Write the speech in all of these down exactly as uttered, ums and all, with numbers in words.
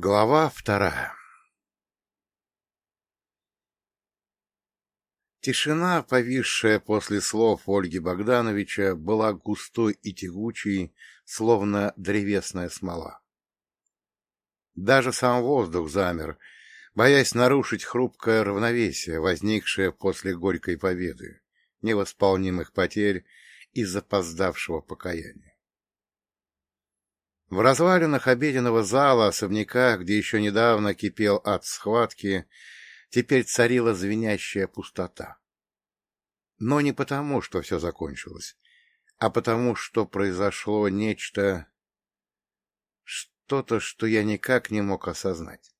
Глава вторая. Тишина, повисшая после слов Ольги Богдановича, была густой и тягучей, словно древесная смола. Даже сам воздух замер, боясь нарушить хрупкое равновесие, возникшее после горькой победы, невосполнимых потерь и запоздавшего покаяния. В развалинах обеденного зала особняка, где еще недавно кипел ад схватки, теперь царила звенящая пустота. Но не потому, что все закончилось, а потому, что произошло нечто, что-то, что я никак не мог осознать.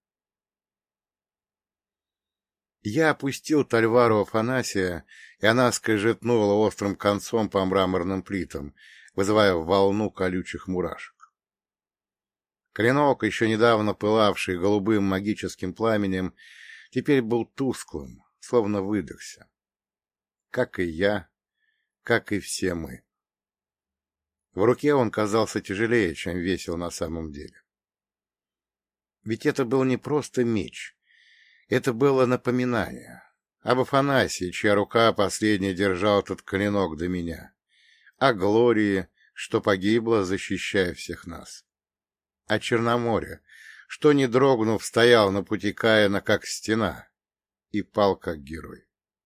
Я опустил Тальвару Афанасия, и она скрежетнула острым концом по мраморным плитам, вызывая волну колючих мурашек. Клинок, еще недавно пылавший голубым магическим пламенем, теперь был тусклым, словно выдохся. Как и я, как и все мы. В руке он казался тяжелее, чем весил на самом деле. Ведь это был не просто меч. Это было напоминание об Афанасии, чья рука последняя держала этот клинок до меня, о Глории, что погибла, защищая всех нас, о Черноморе, что, не дрогнув, стоял на пути Каина, как стена, и пал, как герой.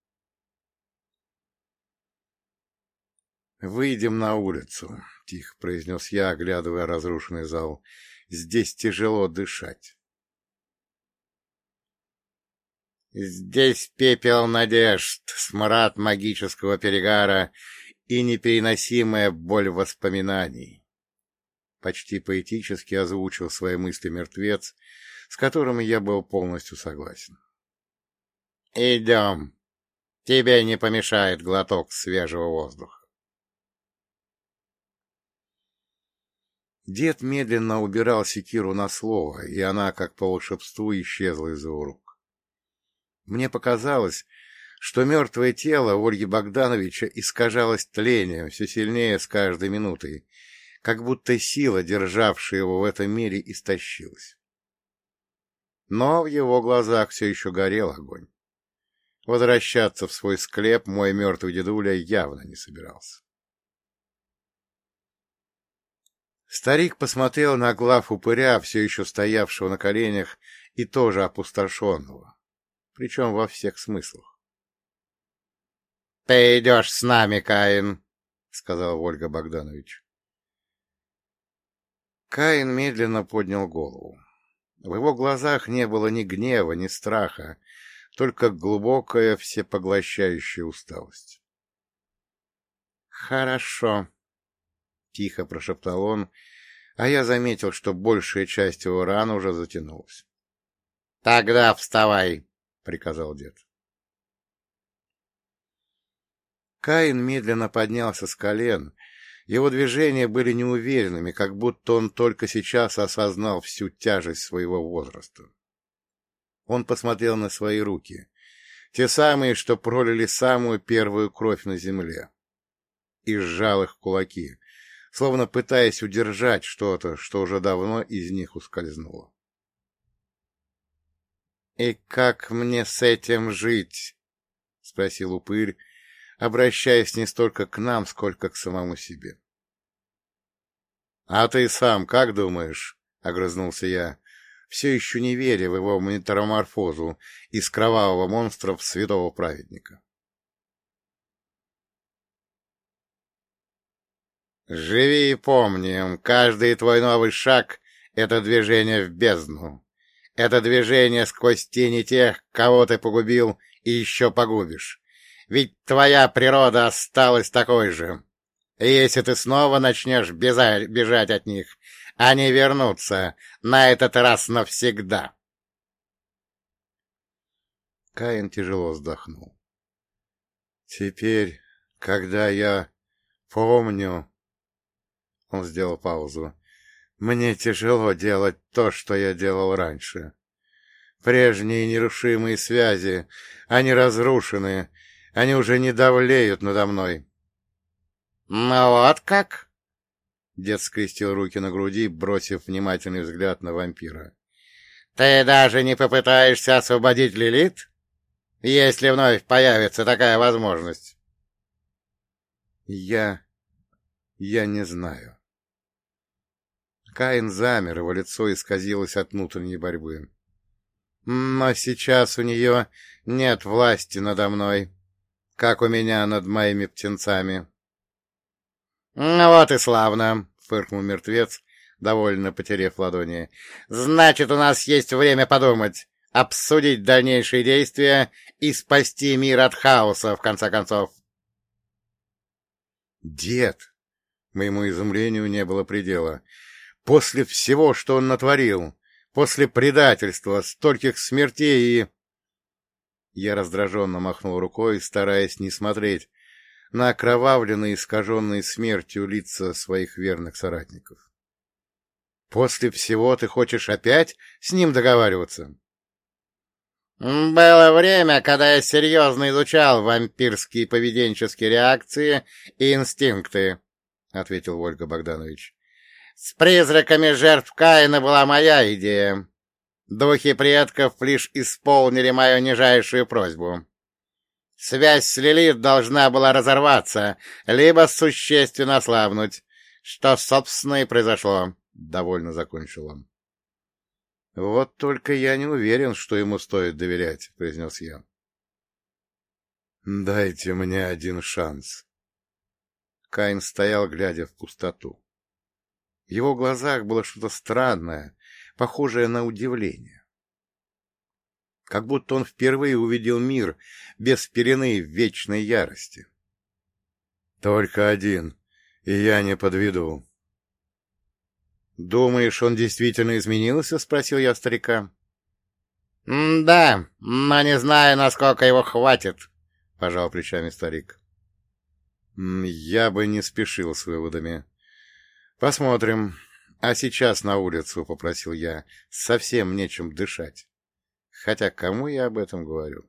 «Выйдем на улицу», — тихо произнес я, оглядывая разрушенный зал. «Здесь тяжело дышать». «Здесь пепел надежд, смрад магического перегара и непереносимая боль воспоминаний», — почти поэтически озвучил свои мысли мертвец, с которыми я был полностью согласен. «Идем. Тебе не помешает глоток свежего воздуха». Дед медленно убирал секиру на слово, и она, как по волшебству, исчезла из его рук. Мне показалось, что мертвое тело Ольги Богдановича искажалось тлением все сильнее с каждой минутой, как будто сила, державшая его в этом мире, истощилась. Но в его глазах все еще горел огонь. Возвращаться в свой склеп мой мертвый дедуля явно не собирался. Старик посмотрел на глав упыря, все еще стоявшего на коленях, и тоже опустошенного, причем во всех смыслах. — Ты идешь с нами, Каин, — сказала Ольга Богданович. Каин медленно поднял голову. В его глазах не было ни гнева, ни страха, только глубокая всепоглощающая усталость. — Хорошо, — тихо прошептал он, а я заметил, что большая часть его ран уже затянулась. — Тогда вставай, — приказал дед. Каин медленно поднялся с колен. Его движения были неуверенными, как будто он только сейчас осознал всю тяжесть своего возраста. Он посмотрел на свои руки, те самые, что пролили самую первую кровь на земле, и сжал их в кулаки, словно пытаясь удержать что-то, что уже давно из них ускользнуло. — И как мне с этим жить? — спросил упырь, обращаясь не столько к нам, сколько к самому себе. — А ты сам как думаешь? — огрызнулся я, все еще не веря в его метаморфозу из кровавого монстра в святого праведника. — Живи и помни, каждый твой новый шаг — это движение в бездну. Это движение сквозь тени тех, кого ты погубил и еще погубишь. Ведь твоя природа осталась такой же. И если ты снова начнешь бежать, бежать от них, они вернутся, на этот раз навсегда. Каин тяжело вздохнул. Теперь, когда я помню... Он сделал паузу. Мне тяжело делать то, что я делал раньше. Прежние нерушимые связи, они разрушены, они уже не давлеют надо мной. — Ну вот как? — дед скрестил руки на груди, бросив внимательный взгляд на вампира. Ты даже не попытаешься освободить Лилит, если вновь появится такая возможность? Я... я не знаю. Каин замер, его лицо исказилось от внутренней борьбы. Но сейчас у нее нет власти надо мной, как у меня над моими птенцами. — Ну вот и славно, — фыркнул мертвец, довольно потеряв ладони. — Значит, у нас есть время подумать, обсудить дальнейшие действия и спасти мир от хаоса, в конце концов. — Дед! Моему изумлению не было предела. После всего, что он натворил, после предательства, стольких смертей и... Я раздраженно махнул рукой, стараясь не смотреть на окровавленные, искаженные смертью лица своих верных соратников. После всего ты хочешь опять с ним договариваться? — Было время, когда я серьезно изучал вампирские поведенческие реакции и инстинкты, — ответил Вольга Богданович. — С призраками жертв Каина была моя идея. Духи предков лишь исполнили мою нижайшую просьбу. Связь с Лилит должна была разорваться, либо существенно ослабнуть, что, собственно, и произошло, — довольно закончил он. — Вот только я не уверен, что ему стоит доверять, — произнес я. — Дайте мне один шанс. Каин стоял, глядя в пустоту. В его глазах было что-то странное, похожее на удивление. Как будто он впервые увидел мир без пелены в вечной ярости. — Только один, и я не подведу. — Думаешь, он действительно изменился? — спросил я старика. — Да, но не знаю, насколько его хватит, — пожал плечами старик. — Я бы не спешил с выводами. — Посмотрим. А сейчас на улицу, — попросил я, — совсем нечем дышать. Хотя кому я об этом говорю?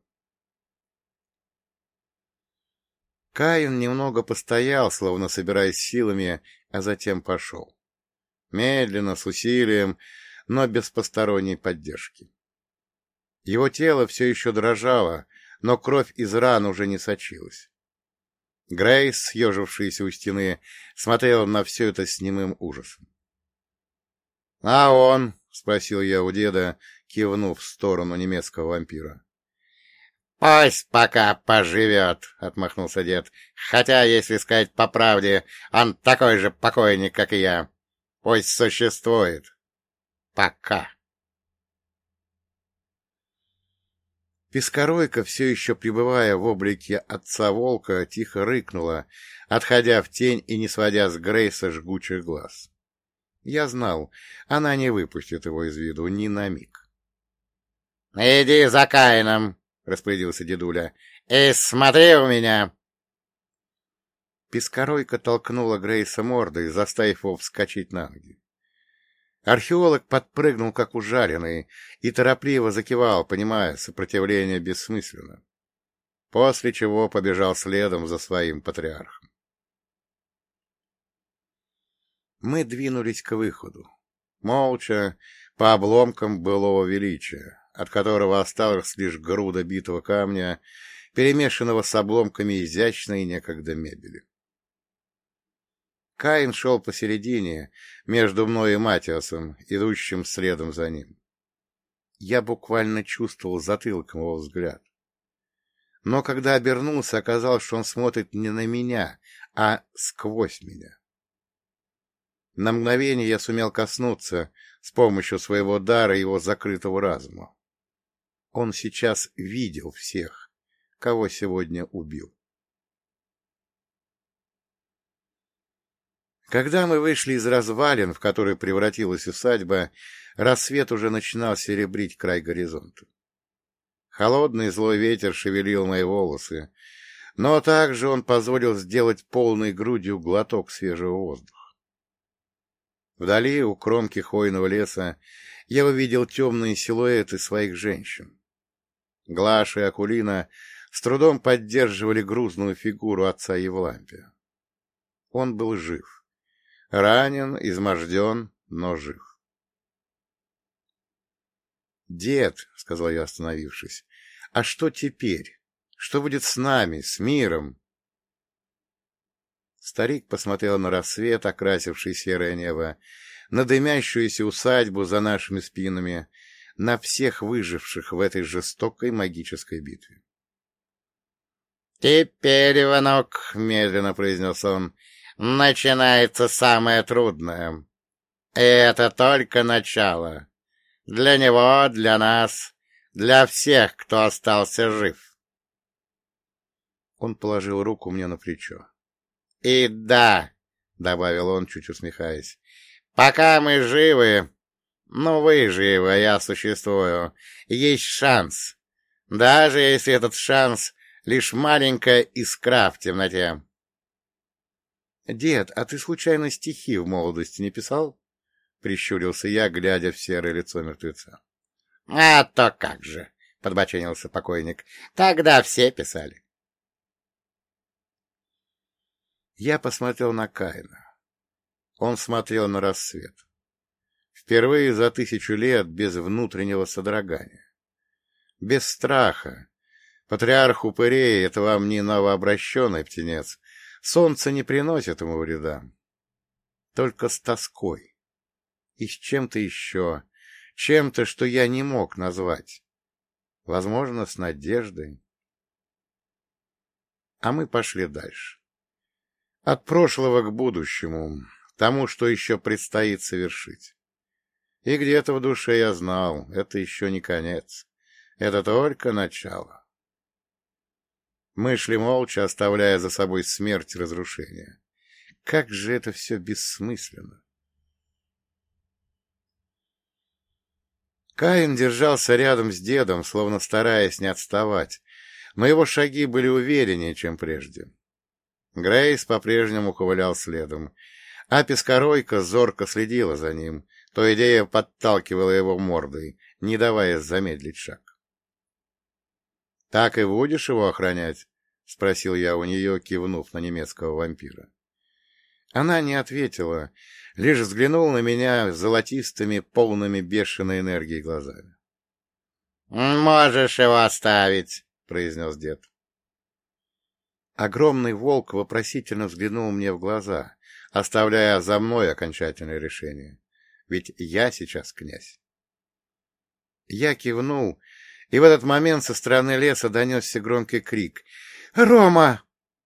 Каин немного постоял, словно собираясь силами, а затем пошел. Медленно, с усилием, но без посторонней поддержки. Его тело все еще дрожало, но кровь из ран уже не сочилась. Грейс, съежившаяся у стены, смотрела на все это с немым ужасом. — А он? — спросил я у деда, кивнув в сторону немецкого вампира. — Пусть пока поживет, — отмахнулся дед. — Хотя, если сказать по правде, он такой же покойник, как и я. Пусть существует. Пока. Пескоройка, все еще пребывая в облике отца-волка, тихо рыкнула, отходя в тень и не сводя с Грейса жгучих глаз. Я знал, она не выпустит его из виду ни на миг. — Иди за Каином, — распорядился дедуля, — и смотри у меня. Пескоройка толкнула Грейса мордой, заставив его вскочить на ноги. Археолог подпрыгнул, как ужаленный, и торопливо закивал, понимая, сопротивление бессмысленно, после чего побежал следом за своим патриархом. Мы двинулись к выходу, молча, по обломкам былого величия, от которого осталась лишь груда битого камня, перемешанного с обломками изящной некогда мебели. Каин шел посередине, между мной и Матиасом, идущим следом за ним. Я буквально чувствовал затылком его взгляд. Но когда обернулся, оказалось, что он смотрит не на меня, а сквозь меня. На мгновение я сумел коснуться с помощью своего дара его закрытого разума. Он сейчас видел всех, кого сегодня убил. Когда мы вышли из развалин, в которые превратилась усадьба, рассвет уже начинал серебрить край горизонта. Холодный злой ветер шевелил мои волосы, но также он позволил сделать полной грудью глоток свежего воздуха. Вдали, у кромки хвойного леса, я увидел темные силуэты своих женщин. Глаша и Акулина с трудом поддерживали грузную фигуру отца Евлампия. Он был жив. Ранен, изможден, но жив. — Дед, — сказал я, остановившись, — а что теперь? Что будет с нами, с миром? Старик посмотрел на рассвет, окрасивший серое небо, на дымящуюся усадьбу за нашими спинами, на всех выживших в этой жестокой магической битве. — Теперь, Иванок, — медленно произнес он, — начинается самое трудное. И это только начало. Для него, для нас, для всех, кто остался жив. Он положил руку мне на плечо. — И да, — добавил он, чуть усмехаясь, — пока мы живы, ну вы живы, а я существую, есть шанс, даже если этот шанс лишь маленькая искра в темноте. — Дед, а ты случайно стихи в молодости не писал? — прищурился я, глядя в серое лицо мертвеца. — А то как же, — подбоченился покойник, — тогда все писали. Я посмотрел на Каина. Он смотрел на рассвет. Впервые за тысячу лет без внутреннего содрогания. Без страха. Патриарх упырей — это вам не новообращенный птенец. Солнце не приносит ему вреда. Только с тоской. И с чем-то еще. Чем-то, что я не мог назвать. Возможно, с надеждой. А мы пошли дальше. От прошлого к будущему, тому, что еще предстоит совершить. И где-то в душе я знал, это еще не конец, это только начало. Мы шли молча, оставляя за собой смерть и разрушение. Как же это все бессмысленно! Каин держался рядом с дедом, словно стараясь не отставать, но его шаги были увереннее, чем прежде. Грейс по-прежнему ковылял следом, а Пескоройка зорко следила за ним, то идея подталкивала его мордой, не давая замедлить шаг. — Так и будешь его охранять? — спросил я у нее, кивнув на немецкого вампира. Она не ответила, лишь взглянула на меня золотистыми, полными бешеной энергией глазами. — Можешь его оставить, — произнес дед. Огромный волк вопросительно взглянул мне в глаза, оставляя за мной окончательное решение. Ведь я сейчас князь. Я кивнул, и в этот момент со стороны леса донесся громкий крик. «Рома!»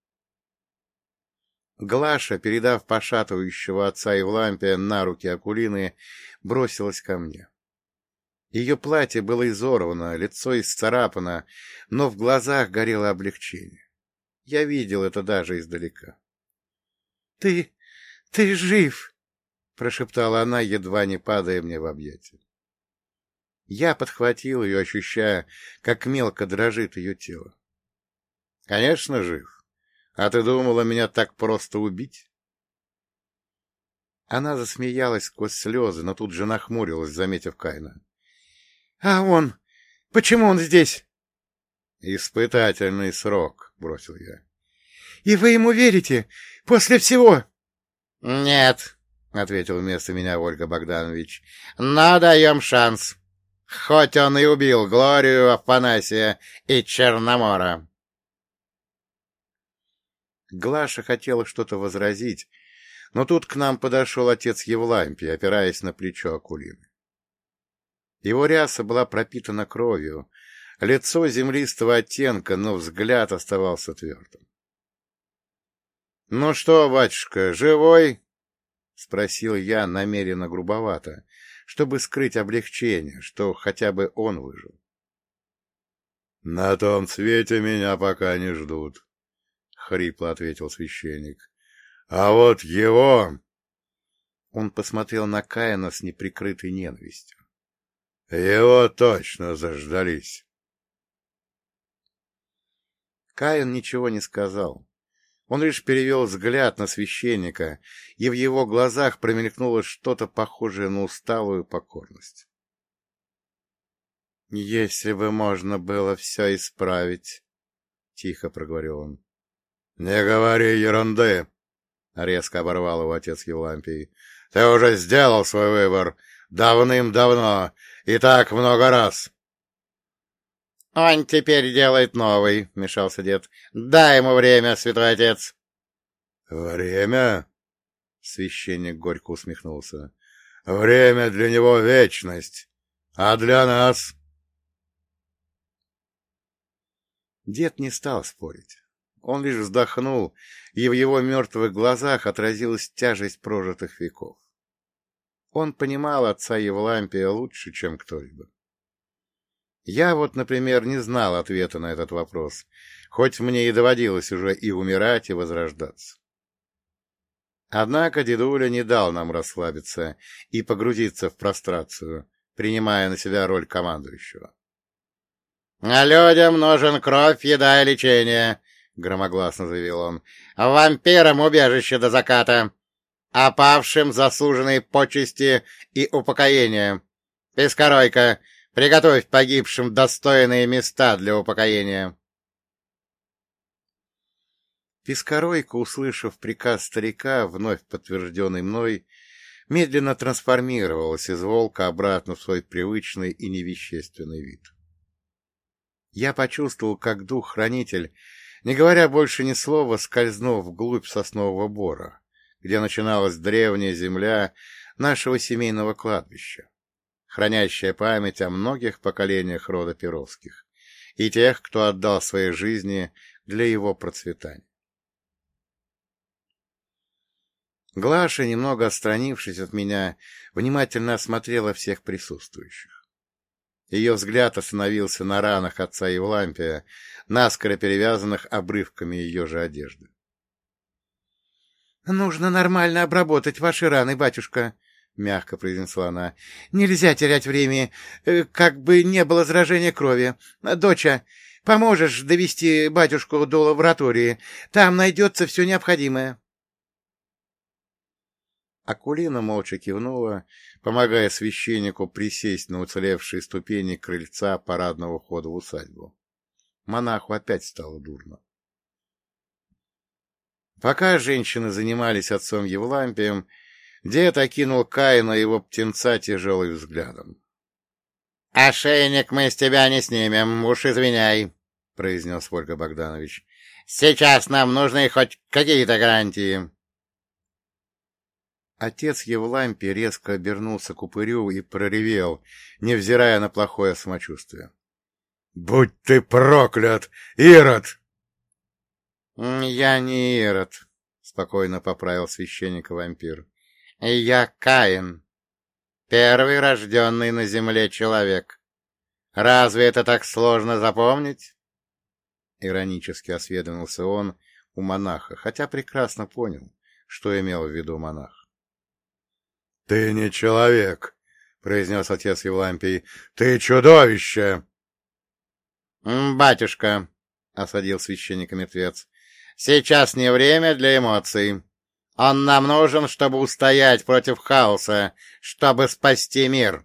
Глаша, передав пошатывающего отца Евлампия на руки Акулины, бросилась ко мне. Ее платье было изорвано, лицо исцарапано, но в глазах горело облегчение. Я видел это даже издалека. — Ты... ты жив! — прошептала она, едва не падая мне в объятия. Я подхватил ее, ощущая, как мелко дрожит ее тело. — Конечно, жив. А ты думала меня так просто убить? Она засмеялась сквозь слезы, но тут же нахмурилась, заметив Каина. — А он? Почему он здесь? — Испытательный срок, — бросил я. — И вы ему верите? После всего? — Нет, — ответил вместо меня Ольга Богданович, — но даем шанс. Хоть он и убил Глорию, Афанасия и Черномора. Глаша хотела что-то возразить, но тут к нам подошел отец Евлампий, опираясь на плечо Акулины. Его ряса была пропитана кровью, лицо землистого оттенка, но взгляд оставался твердым. — Ну что, батюшка, живой? — спросил я намеренно грубовато, чтобы скрыть облегчение, что хотя бы он выжил. — На том свете меня пока не ждут, — хрипло ответил священник. — А вот его... Он посмотрел на Каина с неприкрытой ненавистью. — Его точно заждались. Каин ничего не сказал. Он лишь перевел взгляд на священника, и в его глазах промелькнуло что-то похожее на усталую покорность. — Если бы можно было все исправить, — тихо проговорил он. — Не говори ерунды, — резко оборвал его отец Евлампий. — Ты уже сделал свой выбор давным-давно, И так много раз. — Он теперь делает новый, — вмешался дед. — Дай ему время, святой отец. — Время? — священник горько усмехнулся. — Время для него — вечность, а для нас... Дед не стал спорить. Он лишь вздохнул, и в его мертвых глазах отразилась тяжесть прожитых веков. Он понимал отца Евлампия лучше, чем кто-либо. Я вот, например, не знал ответа на этот вопрос, хоть мне и доводилось уже и умирать, и возрождаться. Однако дедуля не дал нам расслабиться и погрузиться в прострацию, принимая на себя роль командующего. — А людям нужен кровь, еда и лечение, — громогласно заявил он. — Вампирам убежище до заката, а павшим заслуженные почести и упокоение. Пескоройка, приготовь погибшим достойные места для упокоения. Пескоройка, услышав приказ старика, вновь подтвержденный мной, медленно трансформировалась из волка обратно в свой привычный и невещественный вид. Я почувствовал, как дух-хранитель, не говоря больше ни слова, скользнул вглубь соснового бора, где начиналась древняя земля нашего семейного кладбища, хранящая память о многих поколениях рода Перовских и тех, кто отдал свои жизни для его процветания. Глаша, немного отстранившись от меня, внимательно осмотрела всех присутствующих. Ее взгляд остановился на ранах отца Евлампия, наскоро перевязанных обрывками ее же одежды. — Нужно нормально обработать ваши раны, батюшка, — мягко произнесла она. — Нельзя терять время, как бы не было заражения крови. Доча, поможешь довести батюшку до лаборатории? Там найдется все необходимое. Акулина молча кивнула, помогая священнику присесть на уцелевшие ступени крыльца парадного входа в усадьбу. Монаху опять стало дурно. Пока женщины занимались отцом Евлампием, дед окинул Каина и его птенца тяжелым взглядом. — Ошейник мы с тебя не снимем, уж извиняй, — произнес Вольга Богданович. — Сейчас нам нужны хоть какие-то гарантии. Отец Евлампий резко обернулся к упырю и проревел, невзирая на плохое самочувствие. — Будь ты проклят, Ирод! — Я не Ирод, — спокойно поправил священника вампир. — Я Каин, первый рожденный на земле человек. Разве это так сложно запомнить? Иронически осведомился он у монаха, хотя прекрасно понял, что имел в виду монах. — Ты не человек, — произнес отец Евлампий. — Ты чудовище! — Батюшка, — осадил священника мертвец, — сейчас не время для эмоций. Он нам нужен, чтобы устоять против хаоса, чтобы спасти мир.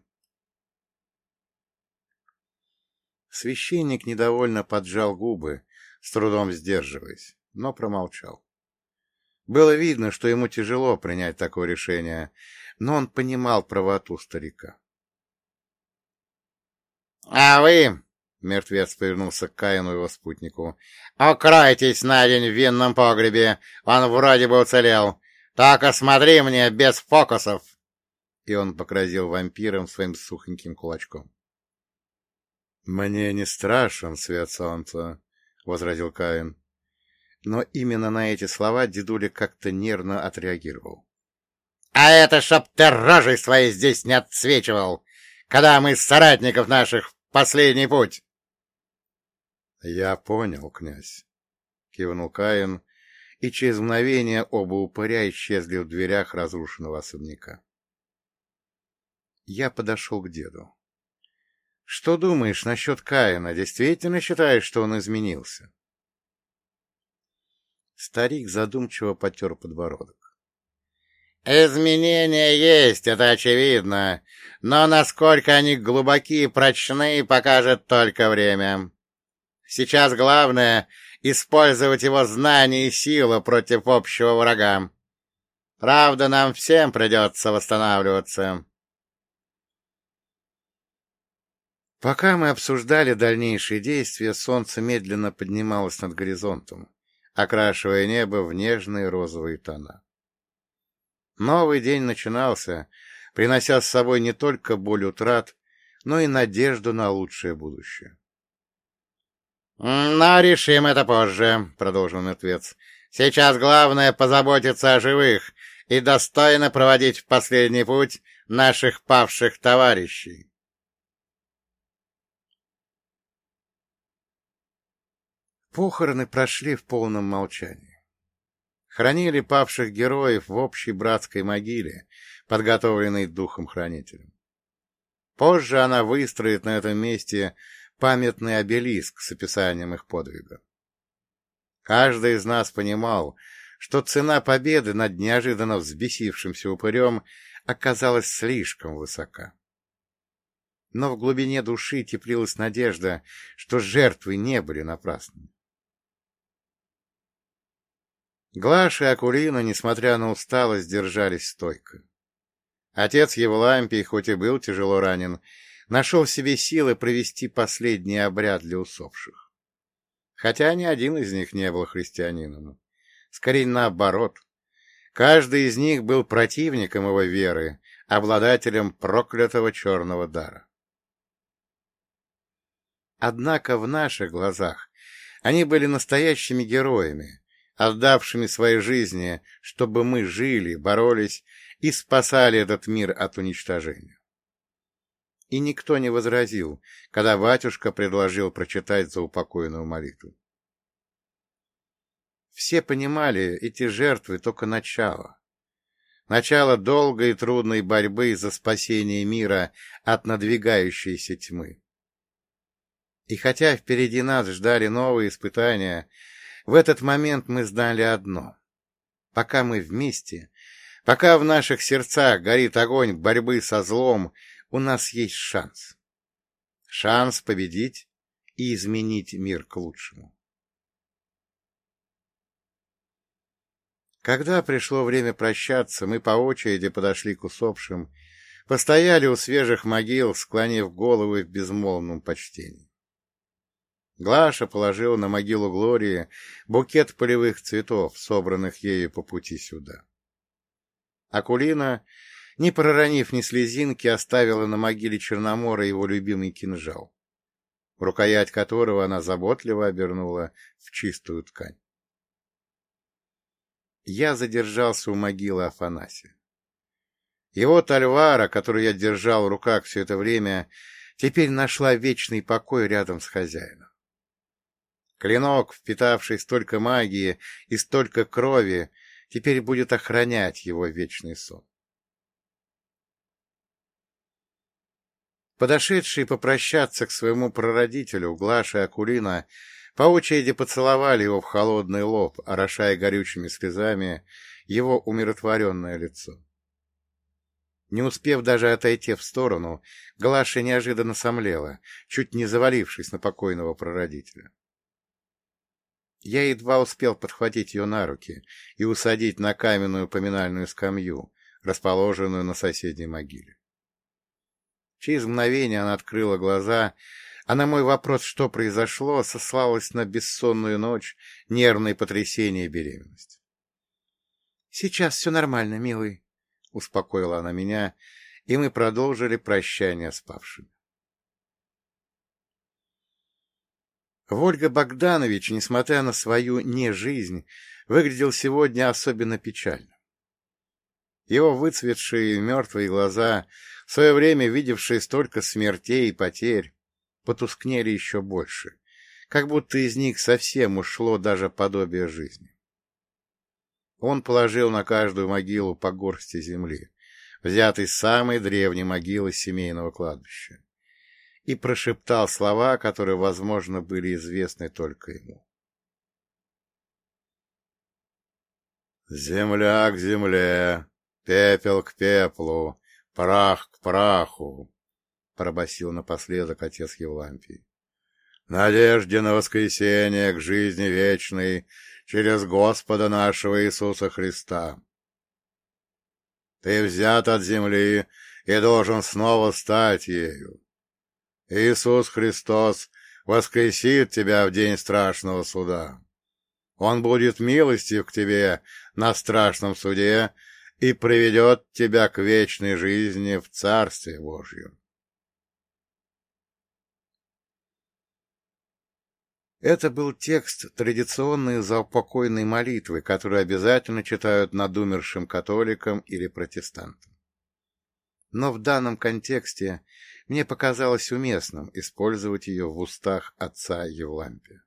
Священник недовольно поджал губы, с трудом сдерживаясь, но промолчал. Было видно, что ему тяжело принять такое решение, но он понимал правоту старика. — А вы, — мертвец повернулся к Каину и его спутнику, — укройтесь на день в винном погребе, он вроде бы уцелел. Только смотри мне без фокусов. И он погрозил вампиром своим сухоньким кулачком. — Мне не страшен свет солнца, — возразил Каин. Но именно на эти слова дедуля как-то нервно отреагировал. — А это чтоб ты рожей своей здесь не отсвечивал, когда мы с соратников наших в последний путь. — Я понял, князь, — кивнул Каин, и через мгновение оба упыря исчезли в дверях разрушенного особняка. Я подошел к деду. — Что думаешь насчет Каина? Действительно считаешь, что он изменился? Старик задумчиво потер подбородок. — Изменения есть, это очевидно, но насколько они глубоки и прочны, покажет только время. Сейчас главное — использовать его знания и силу против общего врага. Правда, нам всем придется восстанавливаться. Пока мы обсуждали дальнейшие действия, солнце медленно поднималось над горизонтом, окрашивая небо в нежные розовые тона. Новый день начинался, принося с собой не только боль утрат, но и надежду на лучшее будущее. — Но решим это позже, — продолжил мертвец. — Сейчас главное позаботиться о живых и достойно проводить в последний путь наших павших товарищей. Похороны прошли в полном молчании. Хранили павших героев в общей братской могиле, подготовленной духом-хранителем. Позже она выстроит на этом месте памятный обелиск с описанием их подвига. Каждый из нас понимал, что цена победы над неожиданно взбесившимся упырем оказалась слишком высока. Но в глубине души теплилась надежда, что жертвы не были напрасными. Глаша и Акулина, несмотря на усталость, держались стойко. Отец Евлампий, хоть и был тяжело ранен, нашел в себе силы провести последний обряд для усопших. Хотя ни один из них не был христианином. Скорее наоборот. Каждый из них был противником его веры, обладателем проклятого черного дара. Однако в наших глазах они были настоящими героями, отдавшими свои жизни, чтобы мы жили, боролись и спасали этот мир от уничтожения. И никто не возразил, когда батюшка предложил прочитать заупокойную молитву. Все понимали, эти жертвы — только начало. Начало долгой и трудной борьбы за спасение мира от надвигающейся тьмы. И хотя впереди нас ждали новые испытания, в этот момент мы знали одно. Пока мы вместе, пока в наших сердцах горит огонь борьбы со злом, у нас есть шанс. Шанс победить и изменить мир к лучшему. Когда пришло время прощаться, мы по очереди подошли к усопшим, постояли у свежих могил, склонив головы в безмолвном почтении. Глаша положила на могилу Глории букет полевых цветов, собранных ею по пути сюда. Акулина, не проронив ни слезинки, оставила на могиле Черномора его любимый кинжал, рукоять которого она заботливо обернула в чистую ткань. Я задержался у могилы Афанасия. Его тальвара, которую я держал в руках все это время, теперь нашла вечный покой рядом с хозяином. Клинок, впитавший столько магии и столько крови, теперь будет охранять его вечный сон. Подошедшие попрощаться к своему прародителю, Глаша и Акулина по очереди поцеловали его в холодный лоб, орошая горючими слезами его умиротворенное лицо. Не успев даже отойти в сторону, Глаша неожиданно сомлела, чуть не завалившись на покойного прародителя. Я едва успел подхватить ее на руки и усадить на каменную поминальную скамью, расположенную на соседней могиле. Через мгновение она открыла глаза, а на мой вопрос, что произошло, сослалась на бессонную ночь, нервные потрясения и беременность. — Сейчас все нормально, милый, — успокоила она меня, и мы продолжили прощание с павшими. Вольга Богданович, несмотря на свою нежизнь, выглядел сегодня особенно печально. Его выцветшие мертвые глаза, в свое время видевшие столько смертей и потерь, потускнели еще больше, как будто из них совсем ушло даже подобие жизни. Он положил на каждую могилу по горсти земли, взятой с самой древней могилы семейного кладбища, и прошептал слова, которые, возможно, были известны только ему. «Земля к земле, пепел к пеплу, прах к праху», — пробасил напоследок отец Евлампий. «Надежде на воскресение к жизни вечной через Господа нашего Иисуса Христа. Ты взят от земли и должен снова стать ею. Иисус Христос воскресит тебя в день страшного суда. Он будет милостив к тебе на страшном суде и приведет тебя к вечной жизни в Царстве Божьем. Это был текст традиционной заупокойной молитвы, которую обязательно читают над умершим католиком или протестантом. Но в данном контексте мне показалось уместным использовать ее в устах отца Евлампия.